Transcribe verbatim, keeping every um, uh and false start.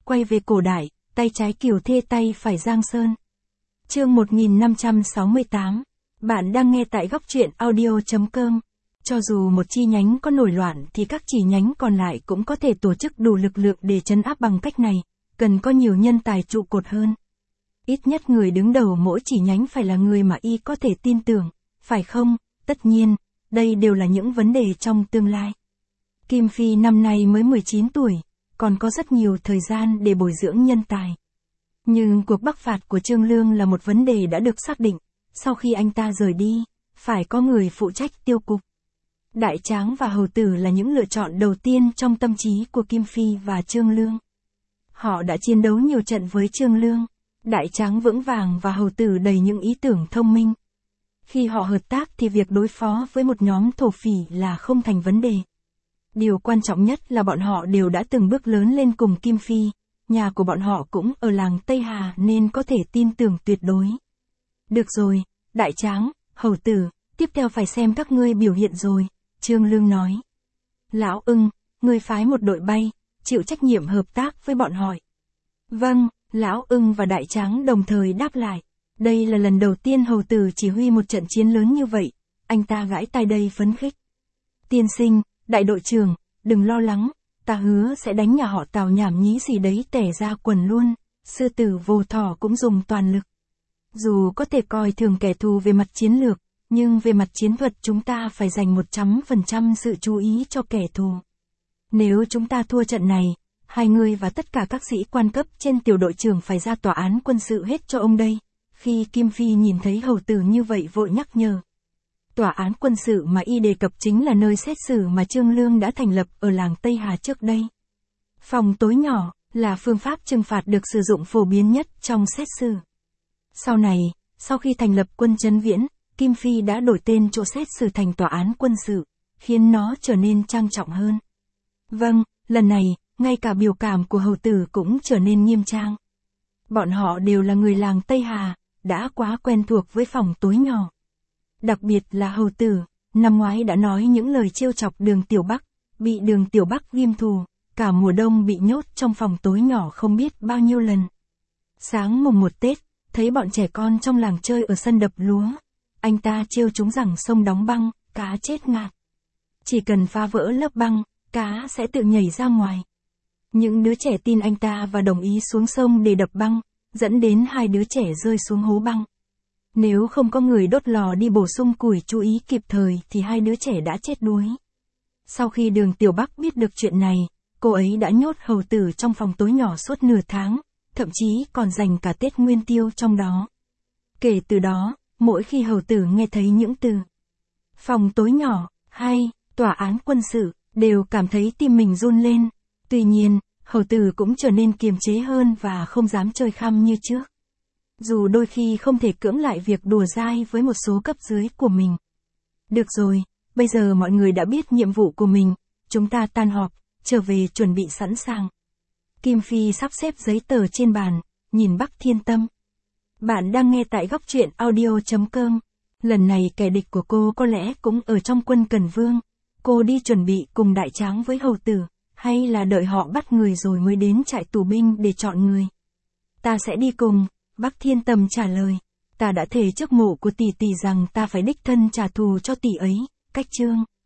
quay về cổ đại, tay trái Kiều Thê tay phải Giang Sơn. Chương một nghìn năm trăm sáu mươi tám. Bạn đang nghe tại góc truyện audio chấm com. Cho dù một chi nhánh có nổi loạn thì các chi nhánh còn lại cũng có thể tổ chức đủ lực lượng để trấn áp bằng cách này, cần có nhiều nhân tài trụ cột hơn. Ít nhất người đứng đầu mỗi chi nhánh phải là người mà y có thể tin tưởng, phải không? Tất nhiên, đây đều là những vấn đề trong tương lai. Kim Phi năm nay mới mười chín tuổi, còn có rất nhiều thời gian để bồi dưỡng nhân tài. Nhưng cuộc bắc phạt của Trương Lương là một vấn đề đã được xác định, sau khi anh ta rời đi, phải có người phụ trách tiêu cục. Đại Tráng và Hầu Tử là những lựa chọn đầu tiên trong tâm trí của Kim Phi và Trương Lương. Họ đã chiến đấu nhiều trận với Trương Lương, Đại Tráng vững vàng và Hầu Tử đầy những ý tưởng thông minh. Khi họ hợp tác thì việc đối phó với một nhóm thổ phỉ là không thành vấn đề. Điều quan trọng nhất là bọn họ đều đã từng bước lớn lên cùng Kim Phi, nhà của bọn họ cũng ở làng Tây Hà nên có thể tin tưởng tuyệt đối. Được rồi, Đại Tráng, Hầu Tử, tiếp theo phải xem các ngươi biểu hiện rồi, Trương Lương nói. Lão Ưng, ngươi phái một đội bay, chịu trách nhiệm hợp tác với bọn họ. Vâng, Lão Ưng và Đại Tráng đồng thời đáp lại. Đây là lần đầu tiên Hầu Tử chỉ huy một trận chiến lớn như vậy, anh ta gãi tai đầy phấn khích. Tiên sinh, đại đội trưởng, đừng lo lắng, ta hứa sẽ đánh nhà họ Tào nhảm nhí gì đấy tẻ ra quần luôn, sư tử vô thỏ cũng dùng toàn lực. Dù có thể coi thường kẻ thù về mặt chiến lược, nhưng về mặt chiến thuật chúng ta phải dành một trăm phần trăm sự chú ý cho kẻ thù. Nếu chúng ta thua trận này, hai người và tất cả các sĩ quan cấp trên tiểu đội trưởng phải ra tòa án quân sự hết cho ông đây. Khi Kim Phi nhìn thấy Hầu Tử như vậy vội nhắc nhở. Tòa án quân sự mà y đề cập chính là nơi xét xử mà Trương Lương đã thành lập ở làng Tây Hà trước đây. Phòng tối nhỏ là phương pháp trừng phạt được sử dụng phổ biến nhất trong xét xử. Sau này, sau khi thành lập quân Trấn Viễn, Kim Phi đã đổi tên chỗ xét xử thành tòa án quân sự, khiến nó trở nên trang trọng hơn. Vâng, lần này, ngay cả biểu cảm của Hầu Tử cũng trở nên nghiêm trang. Bọn họ đều là người làng Tây Hà, đã quá quen thuộc với phòng tối nhỏ. Đặc biệt là Hầu Tử, năm ngoái đã nói những lời trêu chọc Đường Tiểu Bắc, bị Đường Tiểu Bắc ghim thù, cả mùa đông bị nhốt trong phòng tối nhỏ không biết bao nhiêu lần. Sáng mùng một Tết, thấy bọn trẻ con trong làng chơi ở sân đập lúa, anh ta trêu chúng rằng sông đóng băng, cá chết ngạt. Chỉ cần phá vỡ lớp băng, cá sẽ tự nhảy ra ngoài. Những đứa trẻ tin anh ta và đồng ý xuống sông để đập băng, dẫn đến hai đứa trẻ rơi xuống hố băng. Nếu không có người đốt lò đi bổ sung củi chú ý kịp thời thì hai đứa trẻ đã chết đuối. Sau khi Đường Tiểu Bắc biết được chuyện này, cô ấy đã nhốt Hầu Tử trong phòng tối nhỏ suốt nửa tháng, thậm chí còn dành cả Tết Nguyên Tiêu trong đó. Kể từ đó, mỗi khi Hầu Tử nghe thấy những từ phòng tối nhỏ, hay tòa án quân sự, đều cảm thấy tim mình run lên. Tuy nhiên, Hầu Tử cũng trở nên kiềm chế hơn và không dám chơi khăm như trước. Dù đôi khi không thể cưỡng lại việc đùa dai với một số cấp dưới của mình. Được rồi, bây giờ mọi người đã biết nhiệm vụ của mình, chúng ta tan họp, trở về chuẩn bị sẵn sàng. Kim Phi sắp xếp giấy tờ trên bàn, nhìn Bắc Thiên Tâm. Bạn đang nghe tại góc truyện audio chấm com. Lần này kẻ địch của cô có lẽ cũng ở trong quân Cần Vương. Cô đi chuẩn bị cùng Đại Tráng với Hầu Tử, hay là đợi họ bắt người rồi mới đến trại tù binh để chọn người? Ta sẽ đi cùng, Bắc Thiên Tâm trả lời. Ta đã thề trước mộ của tỷ tỷ rằng ta phải đích thân trả thù cho tỷ ấy, cách chương.